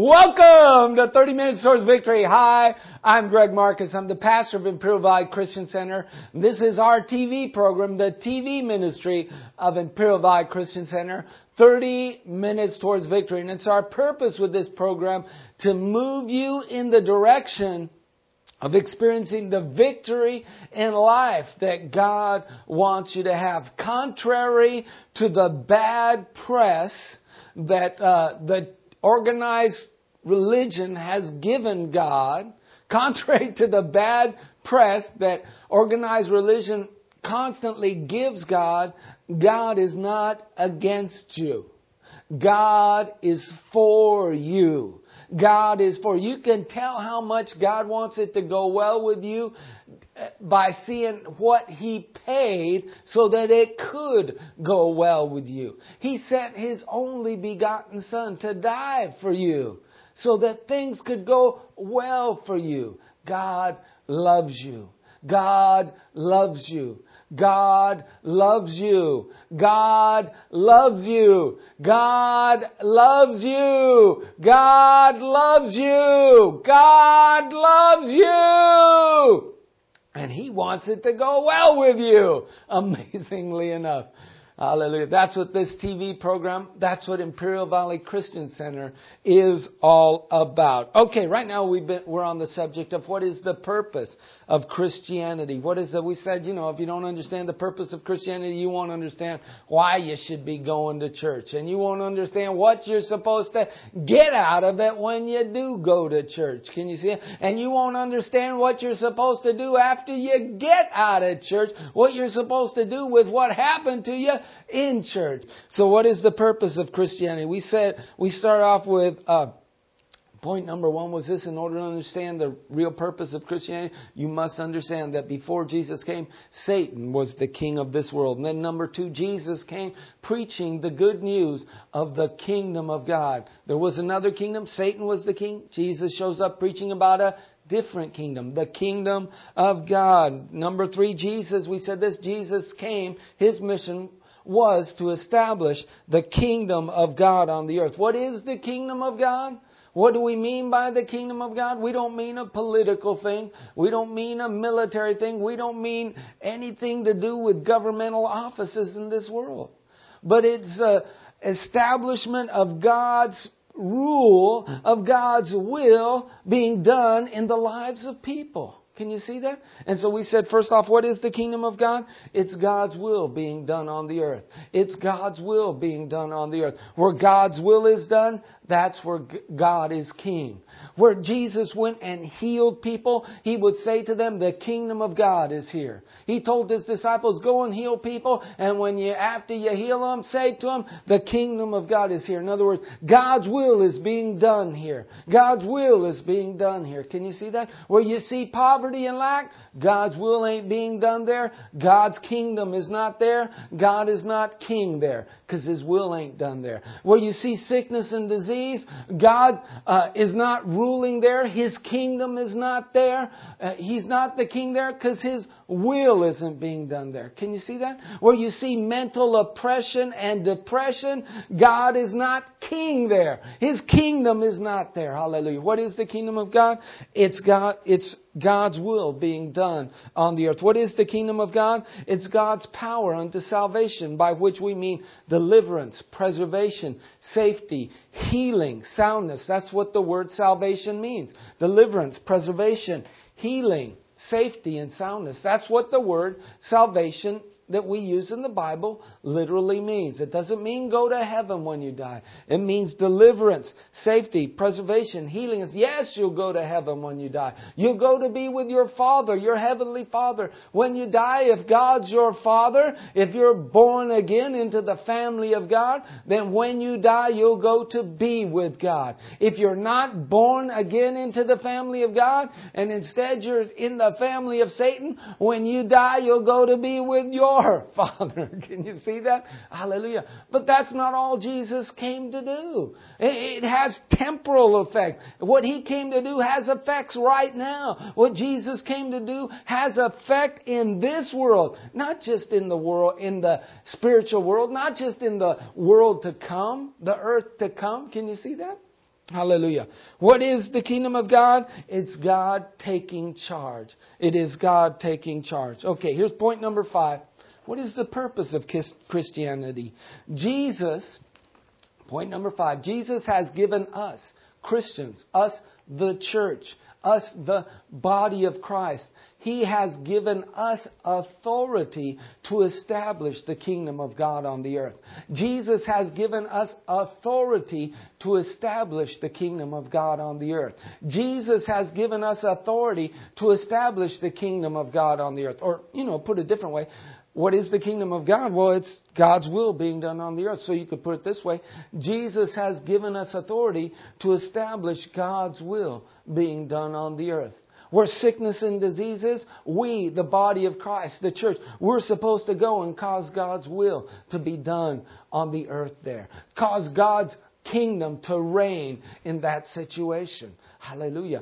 Welcome to 30 Minutes Towards Victory. Hi, I'm Greg Marcus. I'm the pastor of Imperial Valley Christian Center. This is our TV program, the TV ministry of Imperial Valley Christian Center. 30 Minutes Towards Victory. And it's our purpose with this program to move you in the direction of experiencing the victory in life that God wants you to have. Contrary to the bad press that the organized religion has given God, contrary to the bad press that organized religion constantly gives God, God is not against you. God is for you. God is for you. You can tell how much God wants it to go well with you by seeing what He paid so that it could go well with you. He sent His only begotten Son to die for you so that things could go well for you. God loves you. God loves you. God loves you. God loves you. God loves you. God loves you. God loves you. And He wants it to go well with you. Amazingly enough. Hallelujah. That's what this TV program, that's what Imperial Valley Christian Center is all about. Okay, right now we're on the subject of what is the purpose of Christianity. What is it? We said, if you don't understand the purpose of Christianity, you won't understand why you should be going to church. And you won't understand what you're supposed to get out of it when you do go to church. Can you see it? And you won't understand what you're supposed to do after you get out of church. What you're supposed to do with what happened to you in church. So what is the purpose of Christianity? We start off with point number one was this: in order to understand the real purpose of Christianity, you must understand that before Jesus came, Satan was the king of this world. And then number two, Jesus came preaching the good news of the kingdom of God. There was another kingdom. Satan was the king. Jesus shows up preaching about a different kingdom, the kingdom of God. Number three, we said this, Jesus came, His mission was to establish the kingdom of God on the earth. What is the kingdom of God? What do we mean by the kingdom of God? We don't mean a political thing. We don't mean a military thing. We don't mean anything to do with governmental offices in this world. But it's an establishment of God's rule, of God's will being done in the lives of people. Can you see that? And so we said, first off, what is the kingdom of God? It's God's will being done on the earth. It's God's will being done on the earth. Where God's will is done, that's where God is king. Where Jesus went and healed people, He would say to them, the kingdom of God is here. He told His disciples, go and heal people, and after you heal them, say to them, the kingdom of God is here. In other words, God's will is being done here. God's will is being done here. Can you see that? Where you see poverty and lack, God's will ain't being done there. God's kingdom is not there. God is not king there because His will ain't done there. Where you see sickness and disease, God is not ruling there. His kingdom is not there. He's not the king there because His will isn't being done there. Can you see that? Where you see mental oppression and depression, God is not king there. His kingdom is not there. Hallelujah. What is the kingdom of God? It's God's will being done on the earth. What is the kingdom of God? It's God's power unto salvation, by which we mean deliverance, preservation, safety, healing, soundness. That's what the word salvation means. Deliverance, preservation, healing, safety, and soundness. That's what the word salvation that we use in the Bible literally means. It doesn't mean go to heaven when you die. It means deliverance, safety, preservation, healing. Yes, you'll go to heaven when you die. You'll go to be with your Father, your Heavenly Father. When you die, if God's your Father, if you're born again into the family of God, then when you die, you'll go to be with God. If you're not born again into the family of God, and instead you're in the family of Satan, when you die, you'll go to be with your Father. Can you see that? Hallelujah. But that's not all Jesus came to do. It has temporal effect. What He came to do has effects right now. What Jesus came to do has effect in this world. Not just in the world, in the spiritual world. Not just in the world to come, the earth to come. Can you see that? Hallelujah. What is the kingdom of God? It's God taking charge. It is God taking charge. Okay, here's point number 5. What is the purpose of Christianity? Point number 5, Jesus has given us, Christians, us the church, us the body of Christ. He has given us authority to establish the kingdom of God on the earth. Jesus has given us authority to establish the kingdom of God on the earth. Jesus has given us authority to establish the kingdom of God on the earth. Or, put a different way, what is the kingdom of God? Well, it's God's will being done on the earth. So you could put it this way. Jesus has given us authority to establish God's will being done on the earth. Where sickness and disease is, we, the body of Christ, the church, we're supposed to go and cause God's will to be done on the earth there. Cause God's kingdom to reign in that situation. Hallelujah.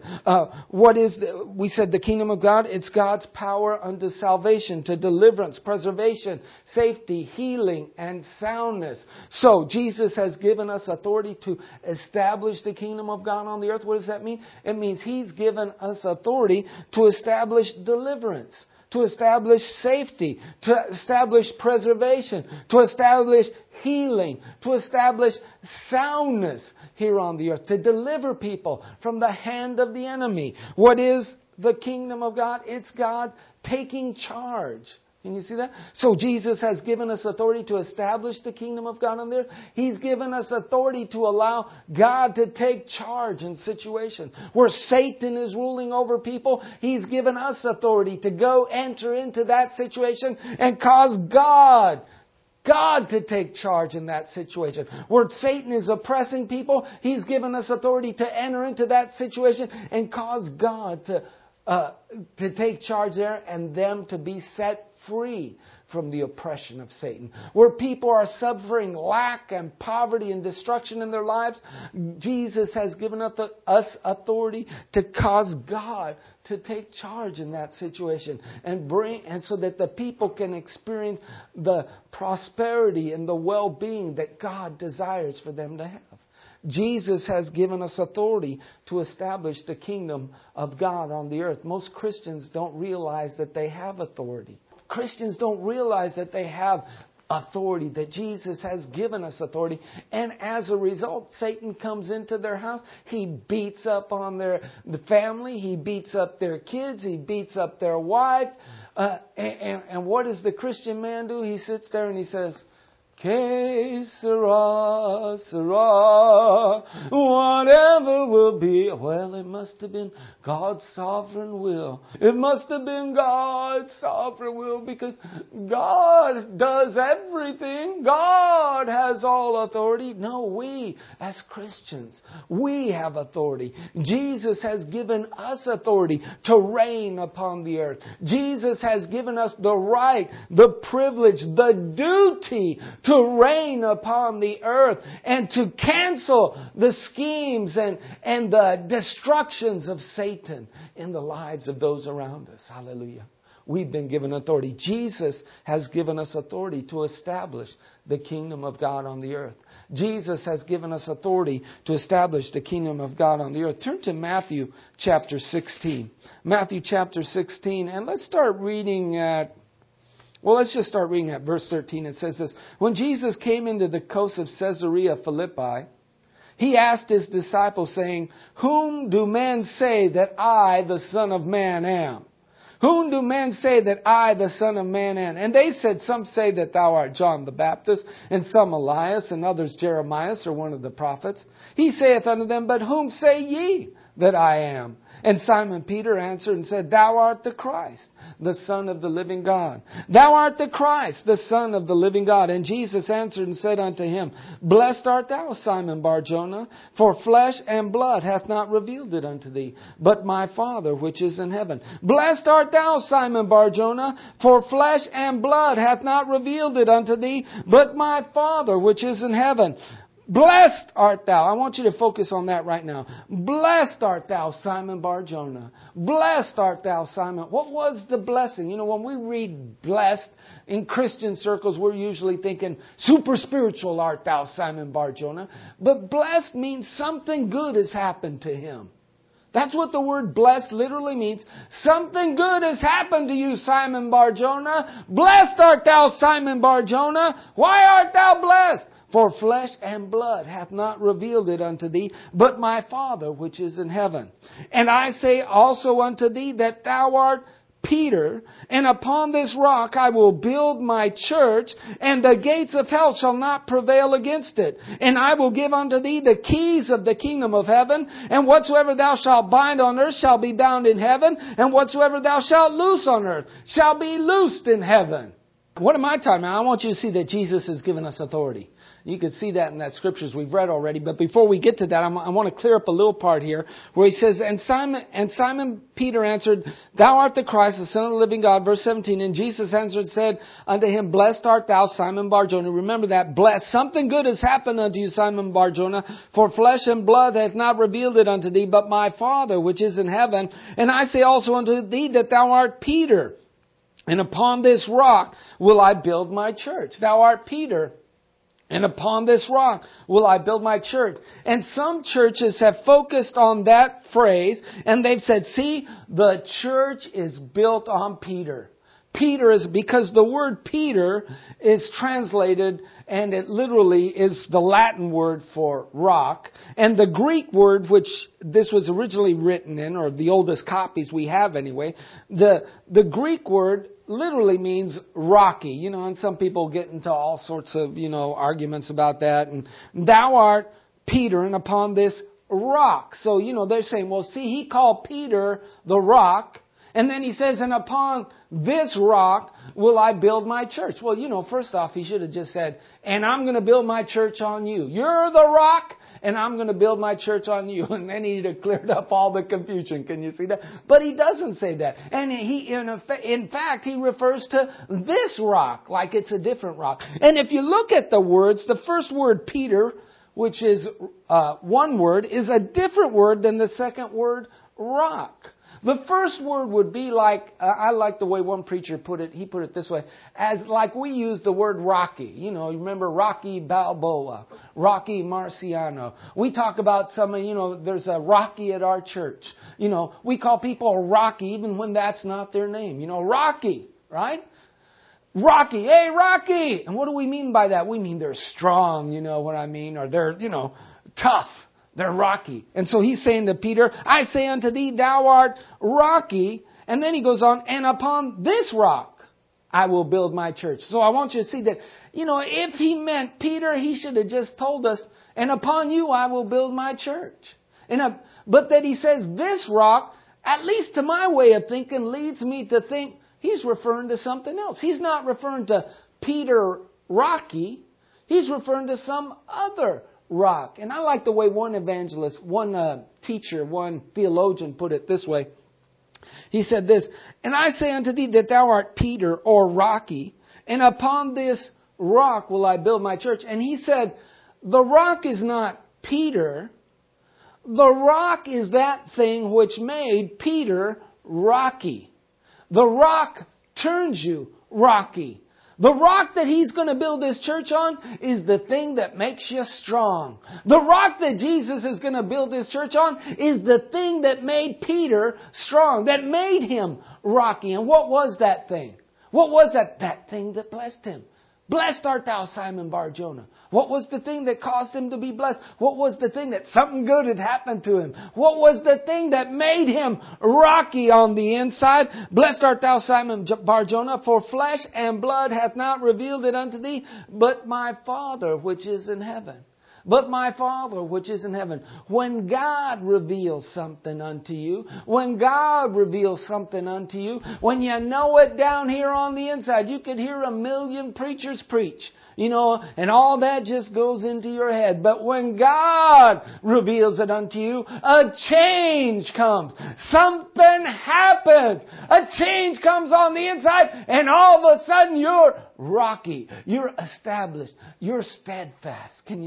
We said the kingdom of God, it's God's power unto salvation, to deliverance, preservation, safety, healing, and soundness. So, Jesus has given us authority to establish the kingdom of God on the earth. What does that mean? It means He's given us authority to establish deliverance, to establish safety, to establish preservation, to establish healing, to establish soundness here on the earth, to deliver people from the hand of the enemy. What is the kingdom of God? It's God taking charge. Can you see that? So Jesus has given us authority to establish the kingdom of God on the earth. He's given us authority to allow God to take charge in situations where Satan is ruling over people. He's given us authority to go enter into that situation and cause God to take charge in that situation. Where Satan is oppressing people, He's given us authority to enter into that situation and cause God to take charge there and them to be set free from the oppression of Satan. Where people are suffering lack and poverty and destruction in their lives, Jesus has given us authority to cause God to take charge in that situation and so that the people can experience the prosperity and the well-being that God desires for them to have. Jesus has given us authority to establish the kingdom of God on the earth. Most Christians don't realize that they have authority. Christians don't realize that they have authority, that Jesus has given us authority. And as a result, Satan comes into their house. He beats up on the family. He beats up their kids. He beats up their wife. And what does the Christian man do? He sits there and he says, Que sera, sera, whatever will be. Well, it must have been God's sovereign will. It must have been God's sovereign will because God does everything. God has all authority. No, we as Christians, we have authority. Jesus has given us authority to reign upon the earth. Jesus has given us the right, the privilege, the duty to reign upon the earth and to cancel the schemes and the destructions of Satan in the lives of those around us. Hallelujah. We've been given authority. Jesus has given us authority to establish the kingdom of God on the earth. Jesus has given us authority to establish the kingdom of God on the earth. Turn to Matthew chapter 16. Matthew chapter 16, and let's start reading at let's just start reading at verse 13. It says this: When Jesus came into the coast of Caesarea Philippi, He asked His disciples, saying, Whom do men say that I, the Son of Man, am? Whom do men say that I, the Son of Man, am? And they said, Some say that thou art John the Baptist, and some Elias, and others Jeremiah, or one of the prophets. He saith unto them, But whom say ye that I am? And Simon Peter answered and said, Thou art the Christ, the Son of the living God. Thou art the Christ, the Son of the living God. And Jesus answered and said unto him, Blessed art thou, Simon Bar-Jonah, for flesh and blood hath not revealed it unto thee, but my Father which is in heaven. Blessed art thou, Simon Bar-Jonah, for flesh and blood hath not revealed it unto thee, but my Father which is in heaven. Blessed art thou. I want you to focus on that right now. Blessed art thou, Simon Bar-Jonah. Blessed art thou, Simon. What was the blessing? You know, when we read blessed in Christian circles, we're usually thinking super spiritual art thou, Simon Bar-Jonah. But blessed means something good has happened to him. That's what the word blessed literally means. Something good has happened to you, Simon Bar-Jonah. Blessed art thou, Simon Bar-Jonah. Why art thou blessed? For flesh and blood hath not revealed it unto thee, but my Father which is in heaven. And I say also unto thee that thou art Peter, and upon this rock I will build my church, and the gates of hell shall not prevail against it. And I will give unto thee the keys of the kingdom of heaven, and whatsoever thou shalt bind on earth shall be bound in heaven, and whatsoever thou shalt loose on earth shall be loosed in heaven. What am I talking about? I want you to see that Jesus has given us authority. You can see that in that scriptures we've read already. But before we get to that, I want to clear up a little part here where he says, And Simon Peter answered, Thou art the Christ, the Son of the living God. Verse 17, And Jesus answered and said unto him, Blessed art thou, Simon Bar-Jonah. Remember that. Blessed. Something good has happened unto you, Simon Bar-Jonah. For flesh and blood hath not revealed it unto thee, but my Father which is in heaven. And I say also unto thee that thou art Peter. And upon this rock will I build my church. Thou art Peter. And upon this rock will I build my church. And some churches have focused on that phrase and they've said, see, the church is built on Peter. Peter is, because the word Peter is translated, and it literally is the Latin word for rock. And the Greek word, which this was originally written in, or the oldest copies we have anyway, the Greek word literally means rocky. You know, and some people get into all sorts of, arguments about that. And thou art Peter, and upon this rock. So, they're saying, well, see, he called Peter the rock. And then he says, and upon this rock will I build my church. Well, first off, he should have just said, and I'm going to build my church on you. You're the rock, and I'm going to build my church on you. And then he'd have cleared up all the confusion. Can you see that? But he doesn't say that. And in fact, he refers to this rock like it's a different rock. And if you look at the words, the first word, Peter, which is one word, is a different word than the second word, rock. The first word would be like, I like the way one preacher put it, he put it this way, as like we use the word Rocky. You remember Rocky Balboa, Rocky Marciano. We talk about there's a Rocky at our church. We call people Rocky even when that's not their name. Rocky, right? Rocky, hey Rocky! And what do we mean by that? We mean they're strong, you know what I mean? Or they're, tough. They're rocky. And so he's saying to Peter, I say unto thee, thou art rocky. And then he goes on, and upon this rock I will build my church. So I want you to see that, if he meant Peter, he should have just told us, and upon you I will build my church. But that he says this rock, at least to my way of thinking, leads me to think he's referring to something else. He's not referring to Peter Rocky. He's referring to some other rock. And I like the way one evangelist, one teacher, one theologian put it this way. He said this, and I say unto thee that thou art Peter or Rocky, and upon this rock will I build my church. And he said, the rock is not Peter. The rock is that thing which made Peter rocky. The rock turns you rocky. The rock that he's going to build his church on is the thing that makes you strong. The rock that Jesus is going to build his church on is the thing that made Peter strong, that made him rocky. And what was that thing? What was that? That thing that blessed him. Blessed art thou, Simon Bar-Jonah. What was the thing that caused him to be blessed? What was the thing that something good had happened to him? What was the thing that made him rocky on the inside? Blessed art thou, Simon Bar-Jonah, for flesh and blood hath not revealed it unto thee, but my Father which is in heaven. But my Father which is in heaven. When God reveals something unto you, when God reveals something unto you, when you know it down here on the inside, you could hear 1,000,000 preachers preach, and all that just goes into your head. But when God reveals it unto you, a change comes. Something happens. A change comes on the inside, and all of a sudden you're rocky. You're established. You're steadfast. Can you see that?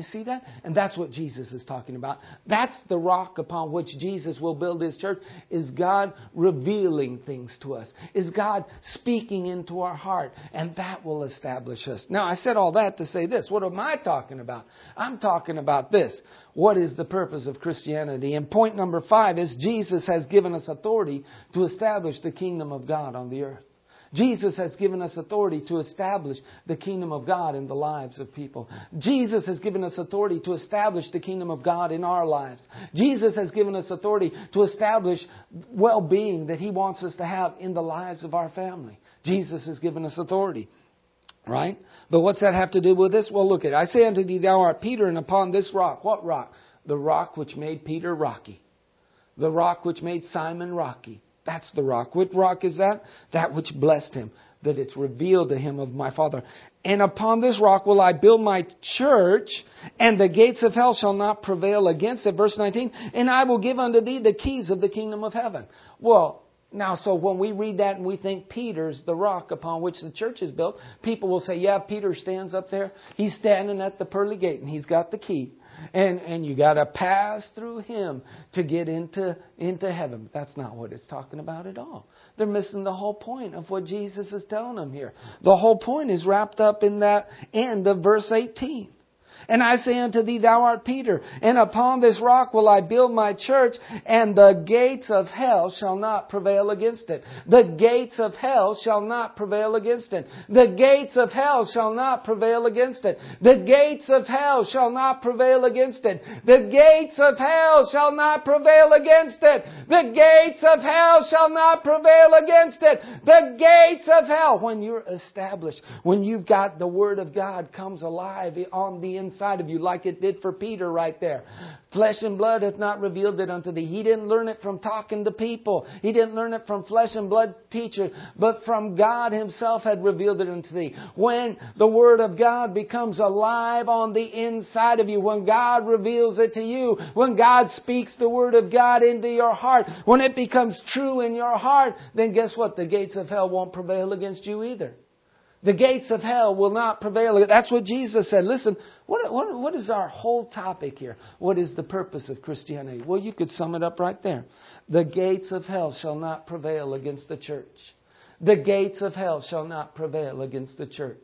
And that's what Jesus is talking about. That's the rock upon which Jesus will build His church. Is God revealing things to us? Is God speaking into our heart? And that will establish us. Now, I said all that to say this. What am I talking about? I'm talking about this. What is the purpose of Christianity? And point number 5 is Jesus has given us authority to establish the kingdom of God on the earth. Jesus has given us authority to establish the kingdom of God in the lives of people. Jesus has given us authority to establish the kingdom of God in our lives. Jesus has given us authority to establish well-being that He wants us to have in the lives of our family. Jesus has given us authority. Right? But what's that have to do with this? Well, look at it. I say unto thee, thou art Peter, and upon this rock. What rock? The rock which made Peter rocky. The rock which made Simon rocky. That's the rock. What rock is that? That which blessed him. That it's revealed to him of my Father. And upon this rock will I build my church, and the gates of hell shall not prevail against it. Verse 19. And I will give unto thee the keys of the kingdom of heaven. Well, now, so when we read that and we think Peter's the rock upon which the church is built, people will say, yeah, Peter stands up there. He's standing at the pearly gate and he's got the key. And you got to pass through him to get into heaven. But that's not what it's talking about at all. They're missing the whole point of what Jesus is telling them here. The whole point is wrapped up in that end of verse 18. And I say unto thee, thou art Peter, and upon this rock will I build my church, and the gates of hell shall not prevail against it. The gates of hell shall not prevail against it. The gates of hell shall not prevail against it. The gates of hell shall not prevail against it. The gates of hell shall not prevail against it. The gates of hell shall not prevail against it. The gates of hell. When you're established, when you've got the Word of God comes alive on the inside of you, like it did for Peter right there. Flesh and blood hath not revealed it unto thee. He didn't learn it from talking to people. He didn't learn it from flesh and blood teachers, but from God Himself had revealed it unto thee. When the Word of God becomes alive on the inside of you, when God reveals it to you, when God speaks the Word of God into your heart, when it becomes true in your heart, then guess what? The gates of hell won't prevail against you either. The gates of hell will not prevail. That's what Jesus said. Listen, what is our whole topic here? What is the purpose of Christianity? Well, you could sum it up right there. The gates of hell shall not prevail against the church. The gates of hell shall not prevail against the church.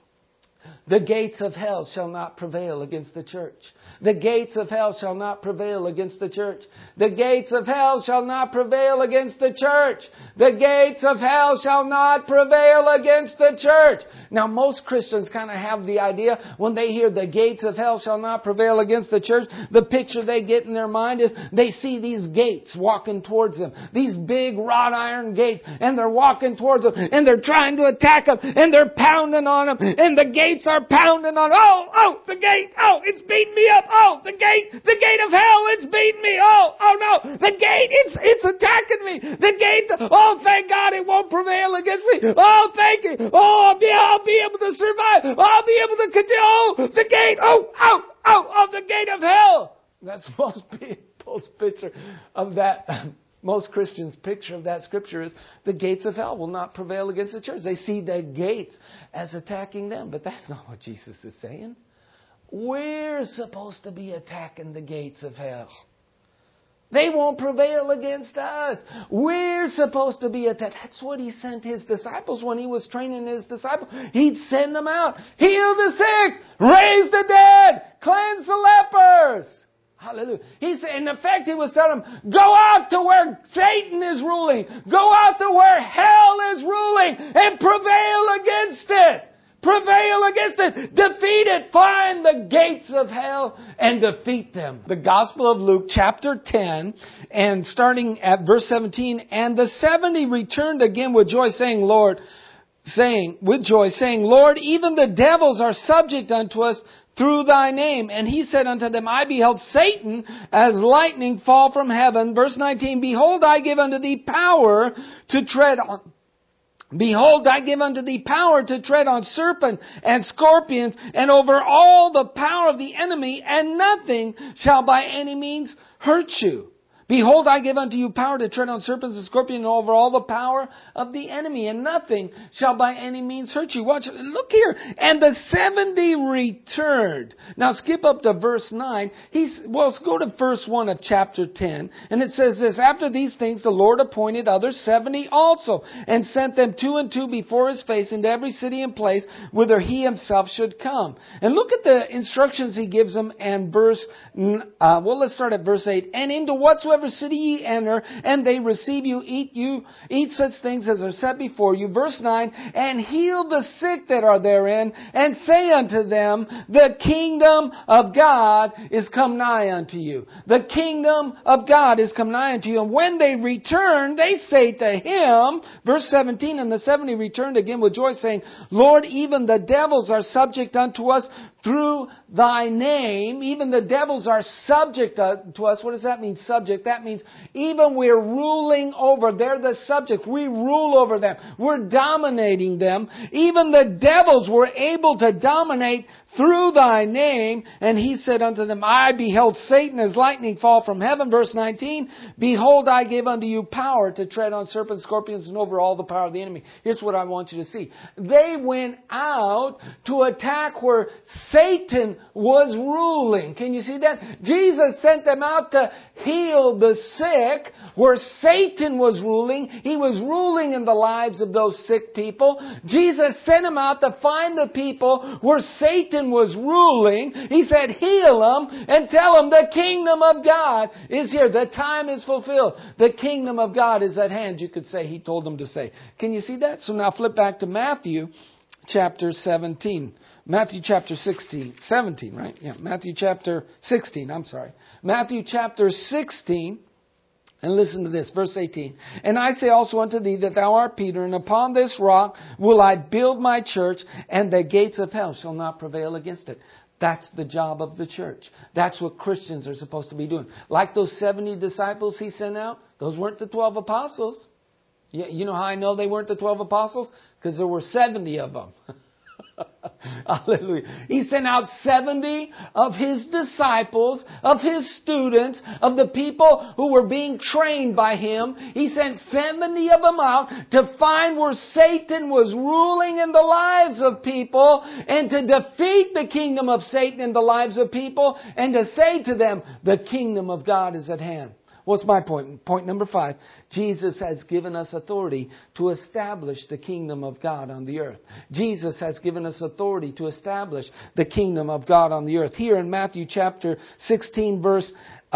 The gates of hell shall not prevail against the church. The gates of hell shall not prevail against the church. The gates of hell shall not prevail against the church. The gates of hell shall not prevail against the church. Now, most Christians kind of have the idea when they hear the gates of hell shall not prevail against the church, the picture they get in their mind is they see these gates walking towards them. These big wrought iron gates. And they're walking towards them. And they're trying to attack them. And they're pounding on them. And the gates are pounding on. Oh, the gate. Oh, it's beating me up. Oh, the gate of hell, it's beating me. Oh no, the gate, it's attacking me. The gate, oh, thank God it won't prevail against me. Oh, thank you. Oh, I'll be able to survive. I'll be able to continue. Oh, the gate. Oh, the gate of hell. That's most people's picture of that. Most Christians' picture of that scripture is the gates of hell will not prevail against the church. They see the gates as attacking them. But that's not what Jesus is saying. We're supposed to be attacking the gates of hell. They won't prevail against us. We're supposed to be attacked. That's what He sent His disciples when He was training His disciples. He'd send them out. Heal the sick. Raise the dead. Cleanse the lepers. Hallelujah. He said, in effect, He was telling them, go out to where Satan is ruling. Go out to where hell is ruling and prevail against it. Prevail against it. Defeat it. Find the gates of hell and defeat them. The Gospel of Luke, chapter 10, and starting at verse 17, and the 70 returned again with joy, saying, Lord, even the devils are subject unto us through Thy name. And He said unto them, I beheld Satan as lightning fall from heaven. Verse 19, Behold, I give unto thee power to tread on. Behold, I give unto thee power to tread on serpents and scorpions and over all the power of the enemy, and nothing shall by any means hurt you. Behold, I give unto you power to tread on serpents and scorpions and over all the power of the enemy, and nothing shall by any means hurt you. Watch, look here. And the 70 returned. Now skip up to verse 9. Let's go to verse 1 of chapter 10. And it says this, after these things the Lord appointed others 70 also, and sent them 2 and 2 before His face into every city and place whither He Himself should come. And look at the instructions He gives them and let's start at verse 8. And into whatsoever city ye enter, and they receive you, eat such things as are set before you. Verse 9, and heal the sick that are therein, and say unto them, the kingdom of God is come nigh unto you. The kingdom of God is come nigh unto you. And when they return, they say to Him, verse 17, and the 70 returned again with joy, saying, Lord, even the devils are subject unto us through Thy name. Even the devils are subject to us. What does that mean, subject? That means even we're ruling over. They're the subject. We rule over them. We're dominating them. Even the devils were able to dominate through Thy name. And He said unto them, I beheld Satan as lightning fall from heaven. Verse 19, behold, I give unto you power to tread on serpents, scorpions, and over all the power of the enemy. Here's what I want you to see. They went out to attack where Satan was ruling. Can you see that? Jesus sent them out to heal the sick where Satan was ruling. He was ruling in the lives of those sick people. Jesus sent Him out to find the people where Satan was ruling. He said, heal them and tell them the kingdom of God is here. The time is fulfilled. The kingdom of God is at hand, you could say. He told them to say. Can you see that? So now flip back to Matthew chapter 17. Matthew chapter 17, right? Yeah, Matthew chapter 16, I'm sorry. Matthew chapter 16, and listen to this, verse 18. And I say also unto thee that thou art Peter, and upon this rock will I build my church, and the gates of hell shall not prevail against it. That's the job of the church. That's what Christians are supposed to be doing. Like those 70 disciples He sent out, those weren't the 12 apostles. You know how I know they weren't the 12 apostles? Because there were 70 of them. Hallelujah. He sent out 70 of His disciples, of His students, of the people who were being trained by Him. He sent 70 of them out to find where Satan was ruling in the lives of people and to defeat the kingdom of Satan in the lives of people and to say to them, the kingdom of God is at hand. What's my point? Point number 5. Jesus has given us authority to establish the kingdom of God on the earth. Jesus has given us authority to establish the kingdom of God on the earth. Here in Matthew chapter 16 verse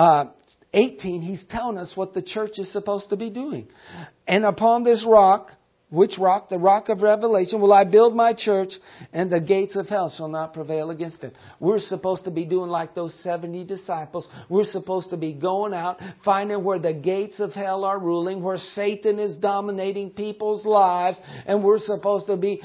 18, He's telling us what the church is supposed to be doing. And upon this rock, which rock? The rock of revelation, will I build my church, and the gates of hell shall not prevail against it. We're supposed to be doing like those 70 disciples. We're supposed to be going out, finding where the gates of hell are ruling, where Satan is dominating people's lives, and we're supposed to be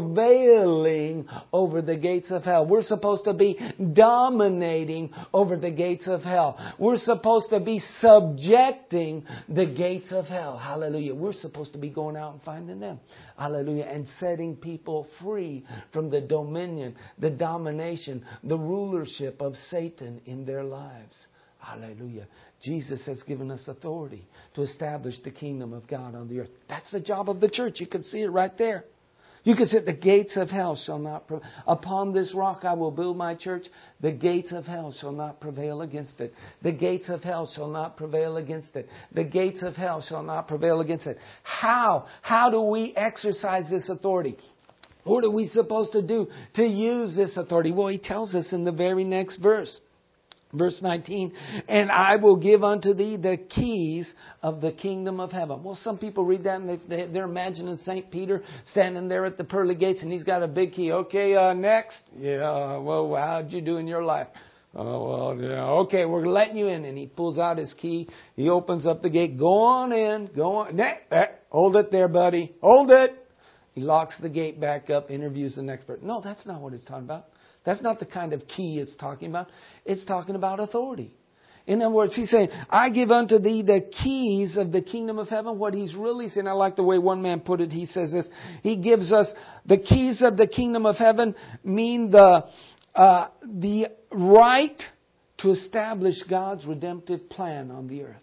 prevailing over the gates of hell. We're supposed to be dominating over the gates of hell. We're supposed to be subjecting the gates of hell. Hallelujah. We're supposed to be going out and finding them. Hallelujah. And setting people free from the dominion, the domination, the rulership of Satan in their lives. Hallelujah. Jesus has given us authority to establish the kingdom of God on the earth. That's the job of the church. You can see it right there. You can say the gates of hell shall not prevail. Upon this rock I will build my church. The gates of hell shall not prevail against it. The gates of hell shall not prevail against it. The gates of hell shall not prevail against it. How? How do we exercise this authority? What are we supposed to do to use this authority? Well, He tells us in the very next verse. Verse 19, and I will give unto thee the keys of the kingdom of heaven. Well, some people read that and they're imagining St. Peter standing there at the pearly gates and he's got a big key. Okay, next. Yeah, well, how'd you do in your life? Oh, well, yeah. Okay, we're letting you in. And he pulls out his key. He opens up the gate. Go on in. Go on. Hold it there, buddy. Hold it. He locks the gate back up, interviews the next person. No, that's not what it's talking about. That's not the kind of key it's talking about. It's talking about authority. In other words, He's saying, I give unto thee the keys of the kingdom of heaven. What He's really saying, I like the way one man put it. He says this. He gives us the keys of the kingdom of heaven mean the right to establish God's redemptive plan on the earth.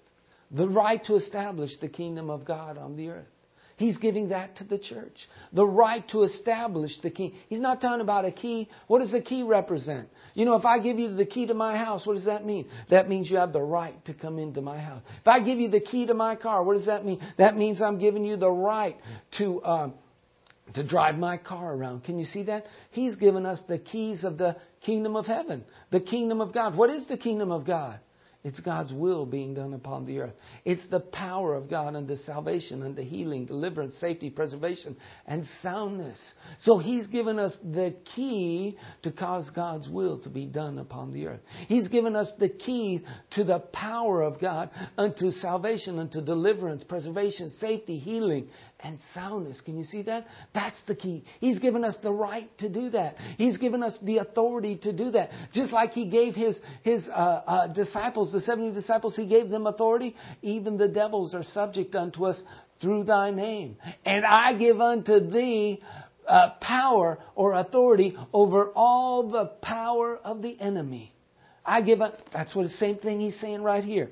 The right to establish the kingdom of God on the earth. He's giving that to the church. The right to establish the key. He's not talking about a key. What does a key represent? You know, if I give you the key to my house, what does that mean? That means you have the right to come into my house. If I give you the key to my car, what does that mean? That means I'm giving you the right to drive my car around. Can you see that? He's given us the keys of the kingdom of heaven. The kingdom of God. What is the kingdom of God? It's God's will being done upon the earth. It's the power of God unto salvation, unto healing, deliverance, safety, preservation, and soundness. So He's given us the key to cause God's will to be done upon the earth. He's given us the key to the power of God unto salvation, unto deliverance, preservation, safety, healing, and soundness. Can you see that? That's the key. He's given us the right to do that. He's given us the authority to do that. Just like He gave His disciples, the 70 disciples, He gave them authority. Even the devils are subject unto us through Thy name. And I give unto thee power or authority over all the power of the enemy. That's what the same thing He's saying right here.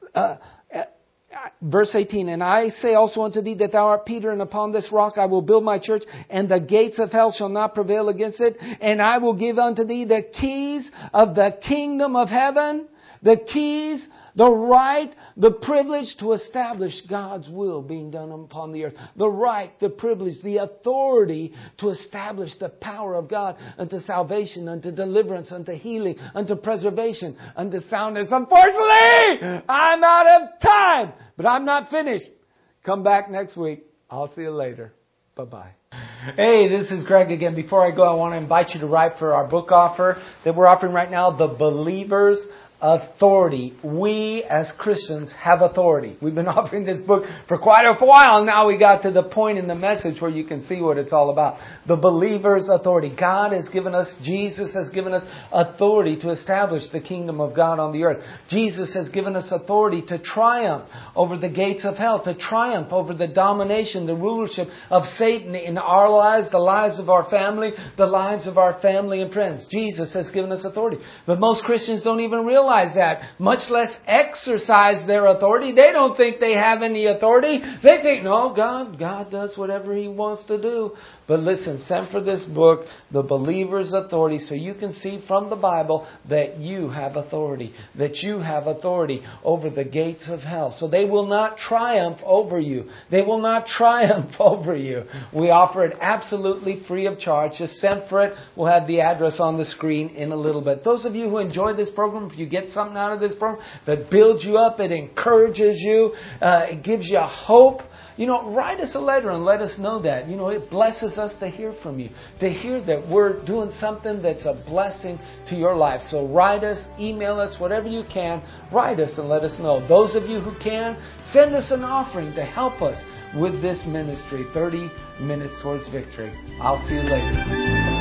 Verse 18, and I say also unto thee that thou art Peter, and upon this rock I will build my church, and the gates of hell shall not prevail against it. And I will give unto thee the keys of the kingdom of heaven, the keys, the right, the privilege to establish God's will being done upon the earth. The right, the privilege, the authority to establish the power of God unto salvation, unto deliverance, unto healing, unto preservation, unto soundness. Unfortunately, I'm out of time, but I'm not finished. Come back next week. I'll see you later. Bye-bye. Hey, this is Greg again. Before I go, I want to invite you to write for our book offer that we're offering right now, The Believer's Authority. We as Christians have authority. We've been offering this book for quite a while. Now we got to the point in the message where you can see what it's all about. The believer's authority. God has given us, Jesus has given us authority to establish the kingdom of God on the earth. Jesus has given us authority to triumph over the gates of hell, to triumph over the domination, the rulership of Satan in our lives, the lives of our family, the lives of our family and friends. Jesus has given us authority. But most Christians don't even realize that, much less exercise their authority. They don't think they have any authority. They think, no, God does whatever He wants to do. But listen, send for this book, The Believer's Authority, so you can see from the Bible that you have authority. That you have authority over the gates of hell. So they will not triumph over you. They will not triumph over you. We offer it absolutely free of charge. Just send for it. We'll have the address on the screen in a little bit. Those of you who enjoy this program, if you get something out of this program that builds you up, it encourages you, it gives you hope, write us a letter and let us know that. It blesses us to hear from you, to hear that we're doing something that's a blessing to your life. So write us, email us, whatever you can, write us and let us know. Those of you who can, send us an offering to help us with this ministry, 30 Minutes Towards Victory. I'll see you later.